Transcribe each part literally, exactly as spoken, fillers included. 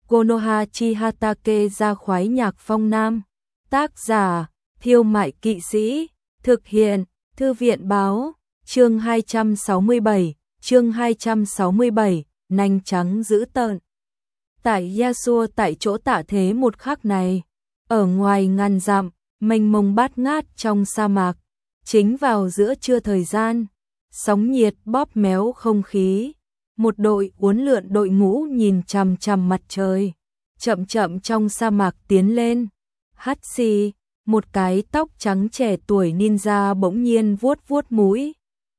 Konoha Chihatake ra khoái nhạc phong nam. Tác giả, Thiêu Mại Kỵ Sĩ. Thực hiện, Thư viện báo. Chương hai trăm sáu mươi bảy, chương hai trăm sáu mươi bảy, nanh trắng dữ tợn. Tại Yasuo, tại chỗ tạ thế một khắc này, ở ngoài ngàn dặm, mênh mông bát ngát trong sa mạc, chính vào giữa trưa thời gian, sóng nhiệt bóp méo không khí. Một đội uốn lượn đội ngũ nhìn chằm chằm mặt trời, chậm chậm trong sa mạc tiến lên. Hachi, một cái tóc trắng trẻ tuổi ninja bỗng nhiên vuốt vuốt mũi.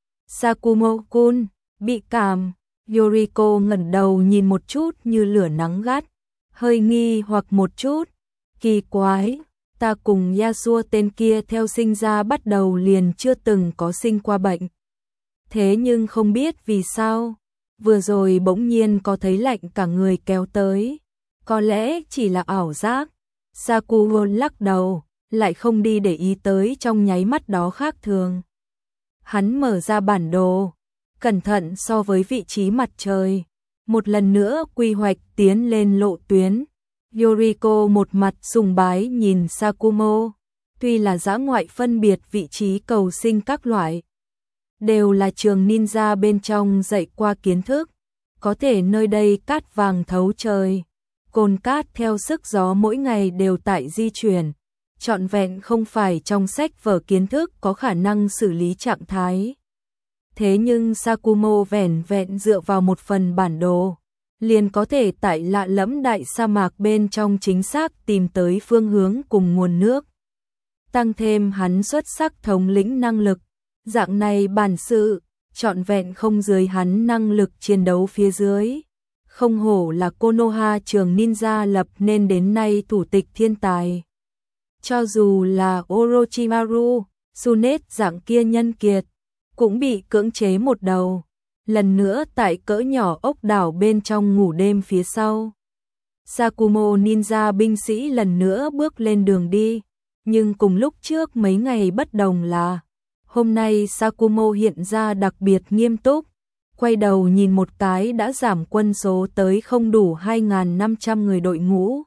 Sakumo-kun, bị cảm. Yoriko ngẩng đầu nhìn một chút như lửa nắng gắt, hơi nghi hoặc một chút. Kỳ quái, ta cùng Yasuo tên kia theo sinh ra bắt đầu liền chưa từng có sinh qua bệnh. Thế nhưng không biết vì sao, vừa rồi bỗng nhiên có thấy lạnh cả người kéo tới. Có lẽ chỉ là ảo giác. Sakumo lắc đầu, lại không đi để ý tới trong nháy mắt đó khác thường. Hắn mở ra bản đồ, cẩn thận so với vị trí mặt trời, một lần nữa quy hoạch tiến lên lộ tuyến. Yoriko một mặt sùng bái nhìn Sakumo, tuy là dã ngoại phân biệt vị trí cầu sinh các loại, đều là trường ninja bên trong dạy qua kiến thức, có thể nơi đây cát vàng thấu trời, cồn cát theo sức gió mỗi ngày đều tại di chuyển, trọn vẹn không phải trong sách vở kiến thức có khả năng xử lý trạng thái. Thế nhưng Sakumo vẻn vẹn dựa vào một phần bản đồ, liền có thể tại lạ lẫm đại sa mạc bên trong chính xác tìm tới phương hướng cùng nguồn nước. Tăng thêm hắn xuất sắc thống lĩnh năng lực, dạng này bản sự, trọn vẹn không dưới hắn năng lực chiến đấu phía dưới. Không hổ là Konoha trường ninja lập nên đến nay thủ tịch thiên tài. Cho dù là Orochimaru, Tsunade dạng kia nhân kiệt, cũng bị cưỡng chế một đầu, lần nữa tại cỡ nhỏ ốc đảo bên trong ngủ đêm phía sau. Sakumo ninja binh sĩ lần nữa bước lên đường đi, nhưng cùng lúc trước mấy ngày bất đồng là, hôm nay Sakumo hiện ra đặc biệt nghiêm túc, quay đầu nhìn một cái đã giảm quân số tới không đủ hai nghìn năm trăm người đội ngũ.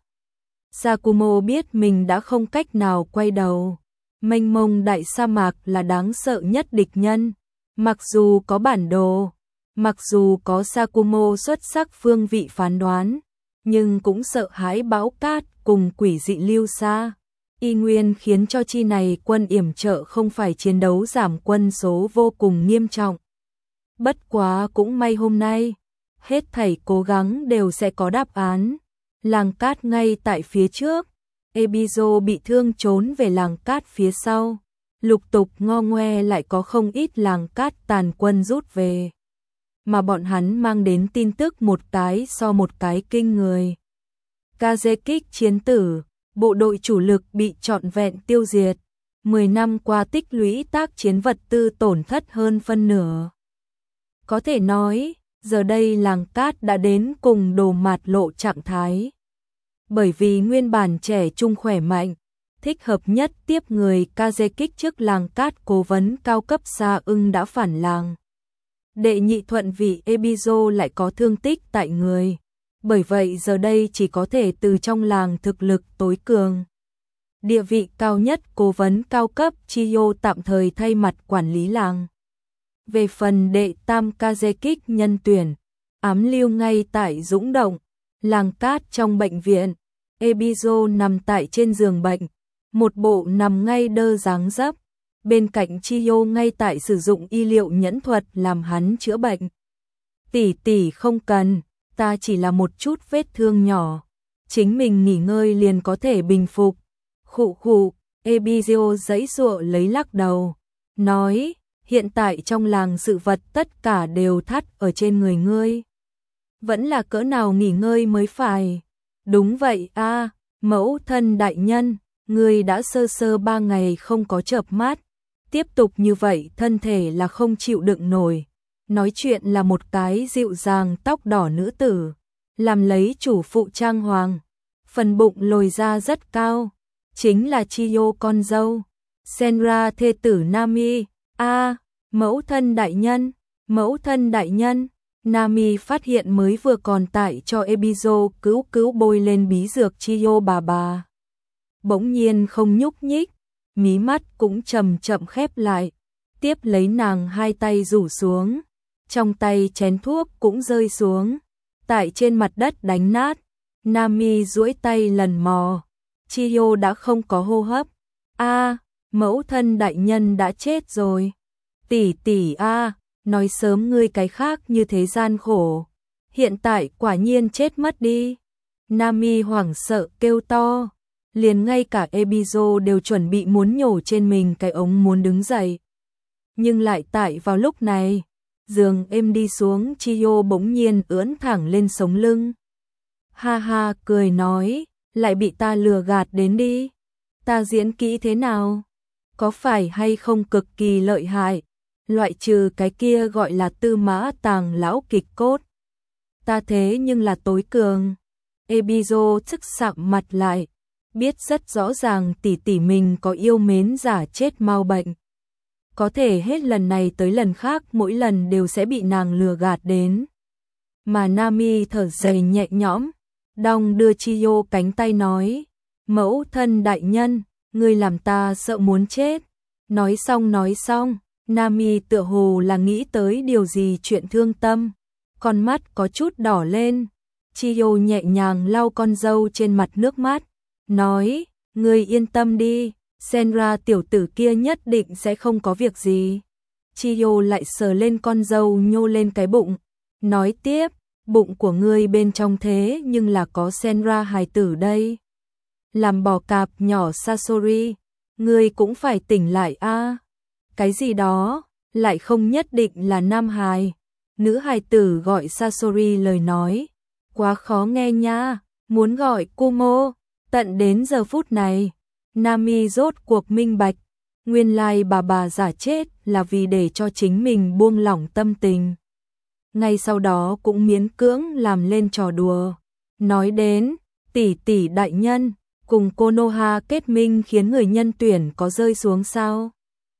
Sakumo biết mình đã không cách nào quay đầu, mênh mông đại sa mạc là đáng sợ nhất địch nhân. Mặc dù có bản đồ, mặc dù có Sakumo xuất sắc phương vị phán đoán, nhưng cũng sợ hãi bão cát cùng quỷ dị lưu xa. Y nguyên khiến cho chi này quân yểm trợ không phải chiến đấu giảm quân số vô cùng nghiêm trọng. Bất quá cũng may hôm nay, hết thảy cố gắng đều sẽ có đáp án. Làng cát ngay tại phía trước, Ebizo bị thương trốn về làng cát phía sau. Lục tục ngo ngoe lại có không ít làng cát tàn quân rút về. Mà bọn hắn mang đến tin tức một cái so một cái kinh người. Kazekik chiến tử, bộ đội chủ lực bị trọn vẹn tiêu diệt. mười năm qua tích lũy tác chiến vật tư tổn thất hơn phân nửa. Có thể nói, giờ đây làng cát đã đến cùng đồ mạt lộ trạng thái. Bởi vì nguyên bản trẻ trung khỏe mạnh, thích hợp nhất tiếp người Kazekik trước làng cát cố vấn cao cấp Sa ưng đã phản làng. Đệ nhị thuận vị Ebizo lại có thương tích tại người, bởi vậy giờ đây chỉ có thể từ trong làng thực lực tối cường. Địa vị cao nhất cố vấn cao cấp Chiyo tạm thời thay mặt quản lý làng. Về phần đệ tam Kazekik nhân tuyển, ám lưu ngay tại Dũng Động, làng cát trong bệnh viện, Ebizo nằm tại trên giường bệnh. Một bộ nằm ngay đơ dáng dấp, bên cạnh Chiyo ngay tại sử dụng y liệu nhẫn thuật làm hắn chữa bệnh. Tỷ tỷ không cần, ta chỉ là một chút vết thương nhỏ, chính mình nghỉ ngơi liền có thể bình phục. Khụ khụ, Ebizo giãy giụa lấy lắc đầu, nói, hiện tại trong làng sự vật tất cả đều thắt ở trên người ngươi. Vẫn là cỡ nào nghỉ ngơi mới phải. Đúng vậy a, mẫu thân đại nhân. Người đã sơ sơ ba ngày không có chợp mắt, tiếp tục như vậy thân thể là không chịu đựng nổi. Nói chuyện là một cái dịu dàng tóc đỏ nữ tử, làm lấy chủ phụ trang hoàng, phần bụng lồi ra rất cao, chính là Chiyo con dâu, Senra thê tử Nami. A, mẫu thân đại nhân, mẫu thân đại nhân, Nami phát hiện mới vừa còn tại cho Ebizo cứu cứu bôi lên bí dược Chiyo bà bà. Bỗng nhiên không nhúc nhích, mí mắt cũng chậm chậm khép lại, tiếp lấy nàng hai tay rủ xuống, trong tay chén thuốc cũng rơi xuống, tại trên mặt đất đánh nát. Nami duỗi tay lần mò, Chiyo đã không có hô hấp. A, mẫu thân đại nhân đã chết rồi. Tỷ tỷ a, nói sớm ngươi cái khác như thế gian khổ, hiện tại quả nhiên chết mất đi. Nami hoảng sợ kêu to, liền ngay cả Ebizo đều chuẩn bị muốn nhổ trên mình cái ống muốn đứng dậy. Nhưng lại tại vào lúc này, giường êm đi xuống, Chiyo bỗng nhiên ưỡn thẳng lên sống lưng. Ha ha cười nói, lại bị ta lừa gạt đến đi. Ta diễn kỹ thế nào? Có phải hay không cực kỳ lợi hại? Loại trừ cái kia gọi là Tư Mã Tàng lão kịch cốt. Ta thế nhưng là tối cường. Ebizo tức sạm mặt lại, biết rất rõ ràng tỷ tỷ mình có yêu mến giả chết mau bệnh. Có thể hết lần này tới lần khác mỗi lần đều sẽ bị nàng lừa gạt đến. Mà Nami thở dài nhẹ nhõm, đong đưa Chiyo cánh tay nói, mẫu thân đại nhân, ngươi làm ta sợ muốn chết. Nói xong nói xong, Nami tựa hồ là nghĩ tới điều gì chuyện thương tâm, con mắt có chút đỏ lên. Chiyo nhẹ nhàng lau con dâu trên mặt nước mắt, nói, ngươi yên tâm đi, Senra tiểu tử kia nhất định sẽ không có việc gì. Chiyo lại sờ lên con dâu nhô lên cái bụng, nói tiếp, bụng của ngươi bên trong thế nhưng là có Senra hài tử đây. Làm bò cạp nhỏ Sasori, ngươi cũng phải tỉnh lại a. Cái gì đó, lại không nhất định là nam hài. Nữ hài tử gọi Sasori lời nói, quá khó nghe nha, muốn gọi Kumo. Tận đến giờ phút này, Nami rốt cuộc minh bạch, nguyên lai bà bà giả chết là vì để cho chính mình buông lỏng tâm tình. Ngay sau đó cũng miễn cưỡng làm lên trò đùa, nói đến, tỷ tỷ đại nhân, cùng Konoha kết minh khiến người nhân tuyển có rơi xuống sao?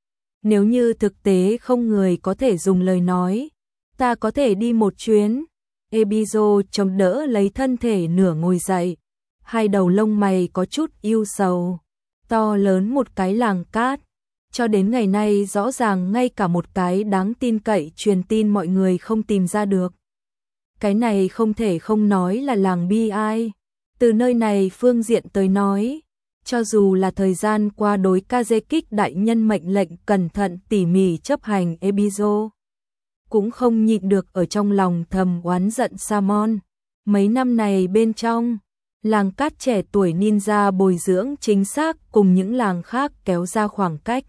Nếu như thực tế không người có thể dùng lời nói, ta có thể đi một chuyến. Ebizo chống đỡ lấy thân thể nửa ngồi dậy, hai đầu lông mày có chút ưu sầu, to lớn một cái làng cát. Cho đến ngày nay rõ ràng ngay cả một cái đáng tin cậy truyền tin mọi người không tìm ra được. Cái này không thể không nói là làng bi ai. Từ nơi này phương diện tới nói, cho dù là thời gian qua đối Kazekik đại nhân mệnh lệnh cẩn thận tỉ mỉ chấp hành Ebizo, cũng không nhịn được ở trong lòng thầm oán giận Samon. Mấy năm này bên trong, làng cát trẻ tuổi ninja bồi dưỡng chính xác cùng những làng khác kéo ra khoảng cách.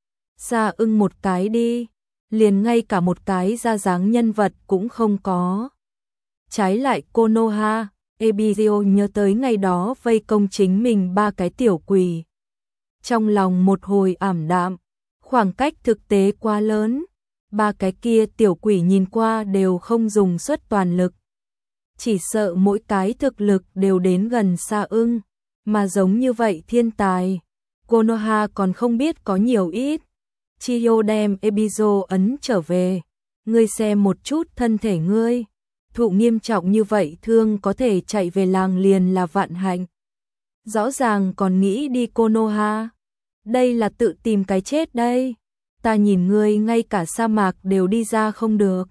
Xa ưng một cái đi, liền ngay cả một cái ra dáng nhân vật cũng không có. Trái lại Konoha, Ebizo nhớ tới ngày đó vây công chính mình ba cái tiểu quỷ. Trong lòng một hồi ảm đạm, khoảng cách thực tế quá lớn, ba cái kia tiểu quỷ nhìn qua đều không dùng suất toàn lực. Chỉ sợ mỗi cái thực lực đều đến gần Sa ưng, mà giống như vậy thiên tài, Konoha còn không biết có nhiều ít. Chiyo đem Ebizo ấn trở về, ngươi xem một chút thân thể ngươi, thụ nghiêm trọng như vậy thương có thể chạy về làng liền là vạn hạnh. Rõ ràng còn nghĩ đi Konoha, đây là tự tìm cái chết đây, ta nhìn ngươi ngay cả sa mạc đều đi ra không được.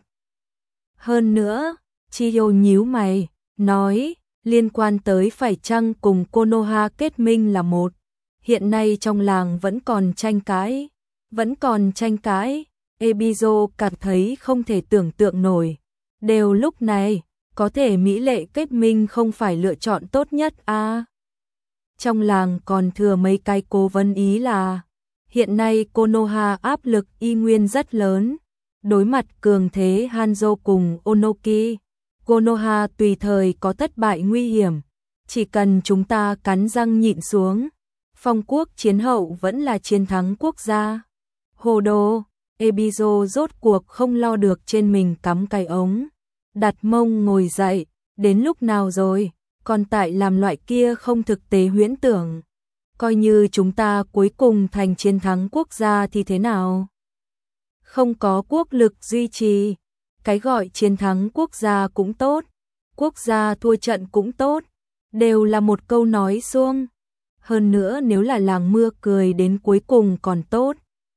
Hơn nữa, Chiyo nhíu mày, nói, liên quan tới phải chăng cùng Konoha kết minh là một, hiện nay trong làng vẫn còn tranh cãi. Vẫn còn tranh cãi, Ebizo cảm thấy không thể tưởng tượng nổi. Đều lúc này, có thể mỹ lệ kết minh không phải lựa chọn tốt nhất à. Trong làng còn thừa mấy cái cố vấn ý là, hiện nay Konoha áp lực y nguyên rất lớn. Đối mặt cường thế Hanzo cùng Onoki, Konoha tùy thời có thất bại nguy hiểm. Chỉ cần chúng ta cắn răng nhịn xuống, phong quốc chiến hậu vẫn là chiến thắng quốc gia. Hồ đồ, Ebizo rốt cuộc không lo được trên mình cắm cái ống, đặt mông ngồi dậy, đến lúc nào rồi, còn tại làm loại kia không thực tế huyễn tưởng. Coi như chúng ta cuối cùng thành chiến thắng quốc gia thì thế nào? Không có quốc lực duy trì, Cái gọi chiến thắng quốc gia cũng tốt, quốc gia thua trận cũng tốt, đều là một câu nói suông. Hơn nữa nếu là làng mưa cười đến cuối cùng còn tốt.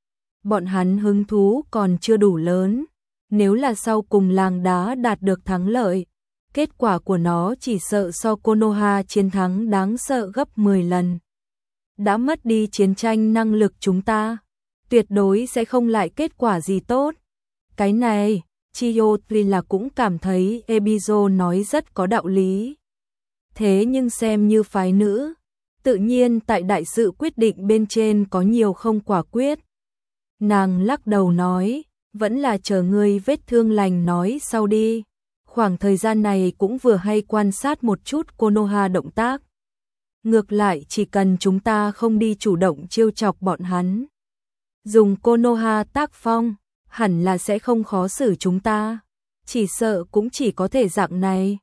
Bọn hắn hứng thú còn chưa đủ lớn, nếu là sau cùng làng đá đạt được thắng lợi, kết quả của nó chỉ sợ so Konoha chiến thắng đáng sợ gấp mười lần. Đã mất đi chiến tranh năng lực chúng ta, tuyệt đối sẽ không lại kết quả gì tốt. Cái này, Chiyo tuy là cũng cảm thấy Ebizo nói rất có đạo lý. Thế nhưng xem như phái nữ, tự nhiên tại đại sự quyết định bên trên có nhiều không quả quyết. Nàng lắc đầu nói, vẫn là chờ ngươi vết thương lành nói sau đi. Khoảng thời gian này cũng vừa hay quan sát một chút Konoha động tác. Ngược lại chỉ cần chúng ta không đi chủ động trêu chọc bọn hắn, dùng Konoha tác phong, hẳn là sẽ không khó xử chúng ta. Chỉ sợ cũng chỉ có thể dạng này.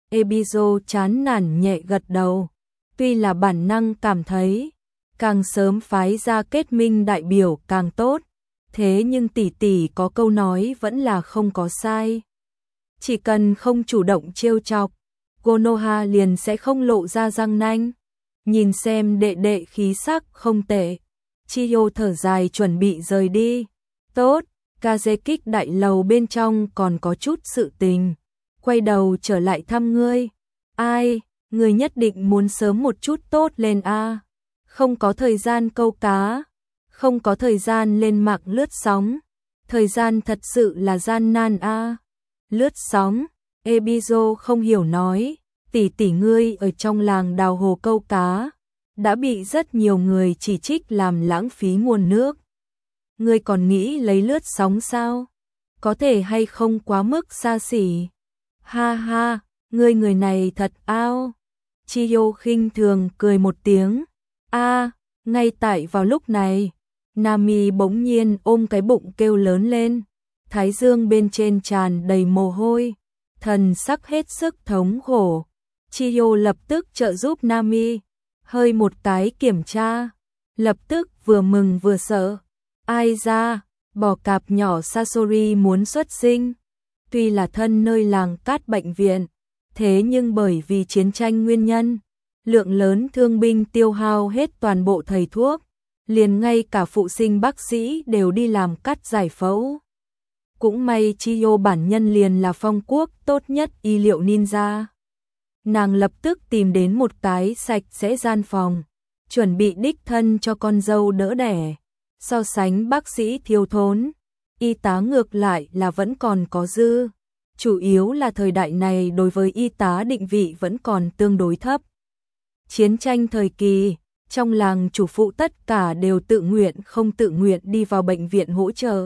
Ebizo chán nản nhẹ gật đầu. Tuy là bản năng cảm thấy, càng sớm phái ra kết minh đại biểu càng tốt. Thế nhưng tỷ tỷ có câu nói vẫn là không có sai. Chỉ cần không chủ động trêu chọc, Konoha liền sẽ không lộ ra răng nanh. Nhìn xem đệ đệ khí sắc không tệ, Chiyo thở dài chuẩn bị rời đi. Tốt, Kazekik đại lầu bên trong còn có chút sự tình, quay đầu trở lại thăm ngươi. Ai, ngươi nhất định muốn sớm một chút tốt lên a. Không có thời gian câu cá, không có thời gian lên mạng lướt sóng, thời gian thật sự là gian nan a. Lướt sóng, Ebizo không hiểu nói, tỷ tỷ ngươi ở trong làng đào hồ câu cá, đã bị rất nhiều người chỉ trích làm lãng phí nguồn nước. Ngươi còn nghĩ lấy lướt sóng sao? Có thể hay không quá mức xa xỉ? Ha ha, ngươi người này thật ao. Chiyo khinh thường cười một tiếng. A, ngay tại vào lúc này, Nami bỗng nhiên ôm cái bụng kêu lớn lên, thái dương bên trên tràn đầy mồ hôi, thần sắc hết sức thống khổ. Chiyo lập tức trợ giúp Nami, hơi một cái kiểm tra, lập tức vừa mừng vừa sợ. Ai ra, bò cạp nhỏ Sasori muốn xuất sinh. Tuy là thân nơi làng cát bệnh viện, thế nhưng bởi vì chiến tranh nguyên nhân, lượng lớn thương binh tiêu hao hết toàn bộ thầy thuốc, liền ngay cả phụ sinh bác sĩ đều đi làm cắt giải phẫu. Cũng may Chiyo bản nhân liền là phong quốc tốt nhất y liệu ninja. Nàng lập tức tìm đến một cái sạch sẽ gian phòng, chuẩn bị đích thân cho con dâu đỡ đẻ. So sánh bác sĩ thiếu thốn, y tá ngược lại là vẫn còn có dư. Chủ yếu là thời đại này đối với y tá định vị vẫn còn tương đối thấp. Chiến tranh thời kỳ, trong làng chủ phụ tất cả đều tự nguyện không tự nguyện đi vào bệnh viện hỗ trợ.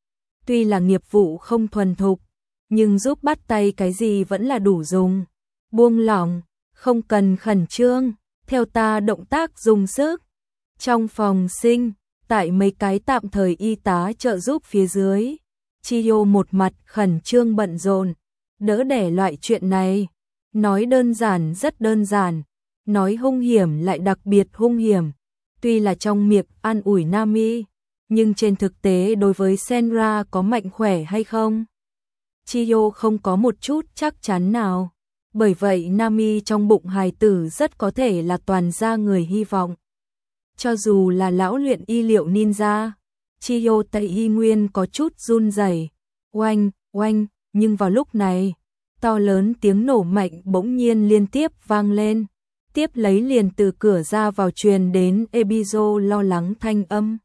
Tuy là nghiệp vụ không thuần thục, nhưng giúp bắt tay cái gì vẫn là đủ dùng. Buông lỏng, không cần khẩn trương, theo ta động tác dùng sức. Trong phòng sinh, tại mấy cái tạm thời y tá trợ giúp phía dưới, Chiyo một mặt khẩn trương bận rộn, đỡ đẻ loại chuyện này. Nói đơn giản rất đơn giản, nói hung hiểm lại đặc biệt hung hiểm. Tuy là trong miệng an ủi Nami, nhưng trên thực tế đối với Senra có mạnh khỏe hay không, Chiyo không có một chút chắc chắn nào. Bởi vậy Nami trong bụng hài tử rất có thể là toàn gia người hy vọng. Cho dù là lão luyện y liệu ninja, Chiyo tại y nguyên có chút run rẩy. Oanh, oanh, nhưng vào lúc này, to lớn tiếng nổ mạnh bỗng nhiên liên tiếp vang lên. Tiếp lấy liền từ cửa ra vào truyền đến Ebizo lo lắng thanh âm.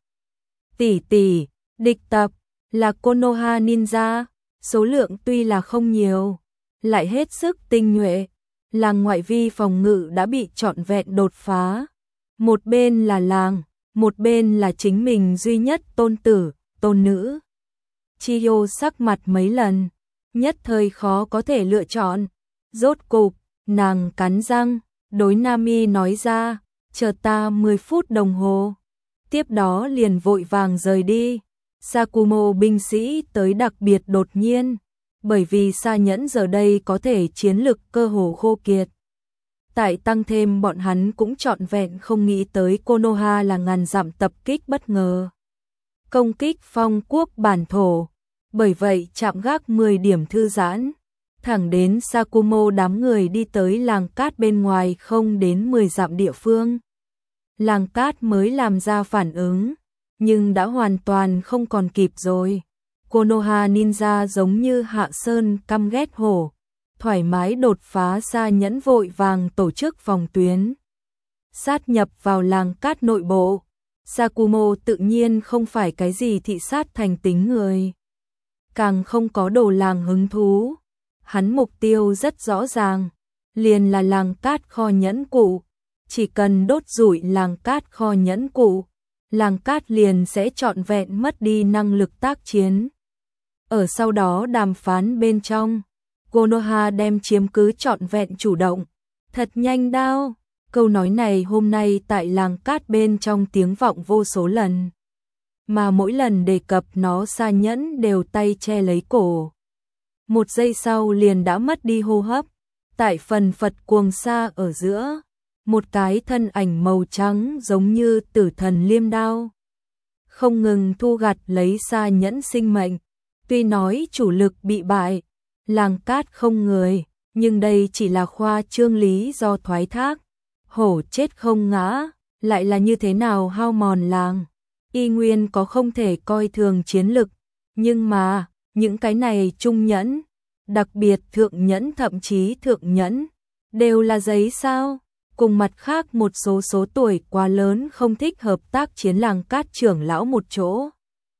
Tỷ tỷ, địch tập, là Konoha ninja, số lượng tuy là không nhiều, lại hết sức tinh nhuệ. Làng ngoại vi phòng ngự đã bị trọn vẹn đột phá. Một bên là làng, một bên là chính mình duy nhất tôn tử, tôn nữ. Chiyo sắc mặt mấy lần, nhất thời khó có thể lựa chọn. Rốt cục, nàng cắn răng, đối Nami nói ra, chờ ta mười phút đồng hồ. Tiếp đó liền vội vàng rời đi. Sakumo binh sĩ tới đặc biệt đột nhiên, bởi vì Sa Nhẫn giờ đây có thể chiến lực cơ hồ khô kiệt. Tại tăng thêm bọn hắn cũng trọn vẹn không nghĩ tới Konoha là ngàn dặm tập kích bất ngờ. Công kích phong quốc bản thổ, bởi vậy chạm gác mười điểm thư giãn, thẳng đến Sakumo đám người đi tới làng cát bên ngoài không đến mười dặm địa phương. Làng cát mới làm ra phản ứng, nhưng đã hoàn toàn không còn kịp rồi. Konoha Ninja giống như Hạ Sơn căm ghét hổ, thoải mái đột phá Sa Nhẫn vội vàng tổ chức phòng tuyến, sát nhập vào làng cát nội bộ. Sakumo tự nhiên không phải cái gì thị sát thành tính người, càng không có đồ làng hứng thú. Hắn mục tiêu rất rõ ràng, liền là làng cát kho nhẫn cụ. Chỉ cần đốt rủi làng cát kho nhẫn cụ, làng cát liền sẽ trọn vẹn mất đi năng lực tác chiến. Ở sau đó đàm phán bên trong, Konoha đem chiếm cứ trọn vẹn chủ động. Thật nhanh đao, câu nói này hôm nay tại làng cát bên trong tiếng vọng vô số lần. Mà mỗi lần đề cập nó Sa Nhẫn đều tay che lấy cổ. Một giây sau liền đã mất đi hô hấp. Tại phần phật cuồng sa ở giữa, một cái thân ảnh màu trắng giống như tử thần liêm đao, không ngừng thu gặt lấy Sa Nhẫn sinh mệnh. Tuy nói chủ lực bị bại, làng cát không người, nhưng đây chỉ là khoa trương lý do thoái thác. Hổ chết không ngã, lại là như thế nào hao mòn làng. Y nguyên có không thể coi thường chiến lực, nhưng mà, những cái này trung nhẫn, đặc biệt thượng nhẫn thậm chí thượng nhẫn, đều là giấy sao. Cùng mặt khác một số số tuổi quá lớn không thích hợp tác chiến làng cát trưởng lão một chỗ.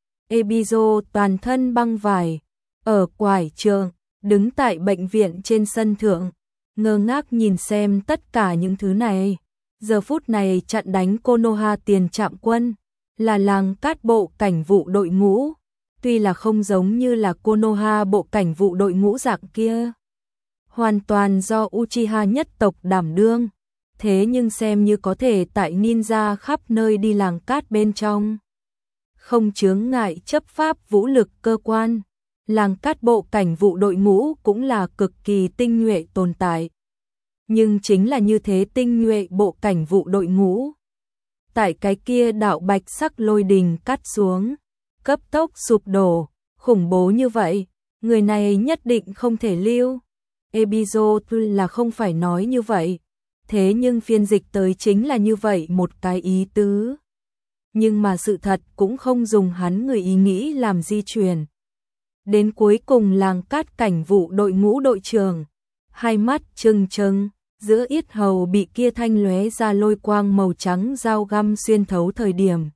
Ebizo toàn thân băng vải, ở quải trường, đứng tại bệnh viện trên sân thượng, ngơ ngác nhìn xem tất cả những thứ này. Giờ phút này chặn đánh Konoha tiền trạm quân, là làng cát bộ cảnh vụ đội ngũ, tuy là không giống như là Konoha bộ cảnh vụ đội ngũ dạng kia, hoàn toàn do Uchiha nhất tộc đảm đương. Thế nhưng xem như có thể tại ninja khắp nơi đi làng cát bên trong, không chướng ngại chấp pháp vũ lực cơ quan. Làng cát bộ cảnh vụ đội ngũ cũng là cực kỳ tinh nhuệ tồn tại. Nhưng chính là như thế tinh nhuệ bộ cảnh vụ đội ngũ, tại cái kia đạo bạch sắc lôi đình cắt xuống, cấp tốc sụp đổ, khủng bố như vậy, người này nhất định không thể lưu. Ebizo là không phải nói như vậy, thế nhưng phiên dịch tới chính là như vậy một cái ý tứ. Nhưng mà sự thật cũng không dùng hắn người ý nghĩ làm di chuyển. Đến cuối cùng làng cát cảnh vụ đội ngũ đội trưởng, hai mắt trừng trừng, giữa yết hầu bị kia thanh lóe ra lôi quang màu trắng dao găm xuyên thấu thời điểm.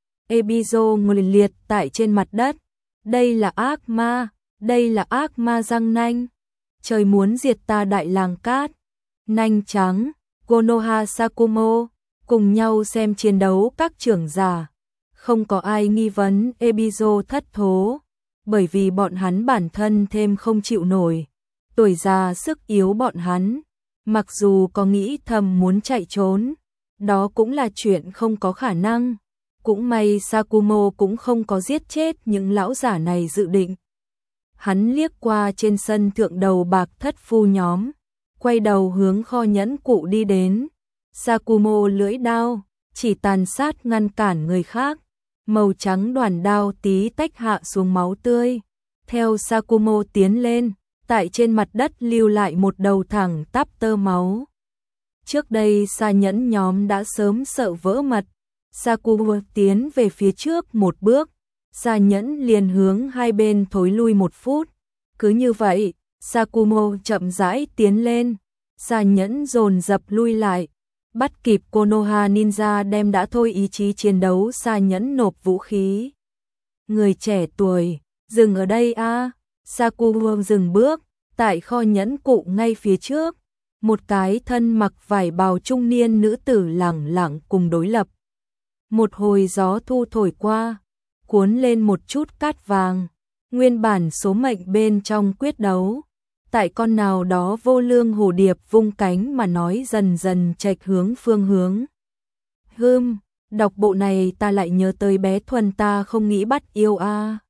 Ebizo ngồi liệt tại trên mặt đất. Đây là ác ma, đây là ác ma răng nanh. Trời muốn diệt ta đại làng cát. Nanh trắng, Konoha Sakumo, cùng nhau xem chiến đấu các trưởng giả. Không có ai nghi vấn Ebizo thất thố, bởi vì bọn hắn bản thân thêm không chịu nổi. Tuổi già sức yếu bọn hắn, mặc dù có nghĩ thầm muốn chạy trốn, đó cũng là chuyện không có khả năng. Cũng may Sakumo cũng không có giết chết những lão giả này dự định. Hắn liếc qua trên sân thượng đầu bạc thất phu nhóm, quay đầu hướng kho nhẫn cụ đi đến. Sakumo lưỡi đao, chỉ tàn sát ngăn cản người khác. Màu trắng đoàn đao tí tách hạ xuống máu tươi. Theo Sakumo tiến lên, tại trên mặt đất lưu lại một đầu thẳng tắp tơ máu. Trước đây Sa Nhẫn nhóm đã sớm sợ vỡ mật. Sakumo tiến về phía trước một bước, Sa Nhẫn liền hướng hai bên thối lui một phút. Cứ như vậy, Sakumo chậm rãi tiến lên, Sa Nhẫn dồn dập lui lại. Bắt kịp Konoha Ninja đem đã thôi ý chí chiến đấu, Sa Nhẫn nộp vũ khí. Người trẻ tuổi, dừng ở đây a. À. Sakumo dừng bước, tại kho nhẫn cụ ngay phía trước, một cái thân mặc vải bào trung niên nữ tử lẳng lặng cùng đối lập. Một hồi gió thu thổi qua, cuốn lên một chút cát vàng, nguyên bản số mệnh bên trong quyết đấu. Tại con nào đó vô lương hồ điệp vung cánh mà nói dần dần chệch hướng phương hướng. Hừm, đọc bộ này ta lại nhớ tới bé Thuần ta không nghĩ bắt yêu a. À.